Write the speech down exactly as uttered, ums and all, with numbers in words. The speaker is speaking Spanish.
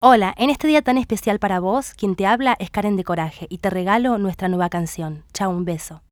Hola, en este día tan especial para vos, quien te habla es Karen de Coraje y te regalo nuestra nueva canción. Chao, un beso.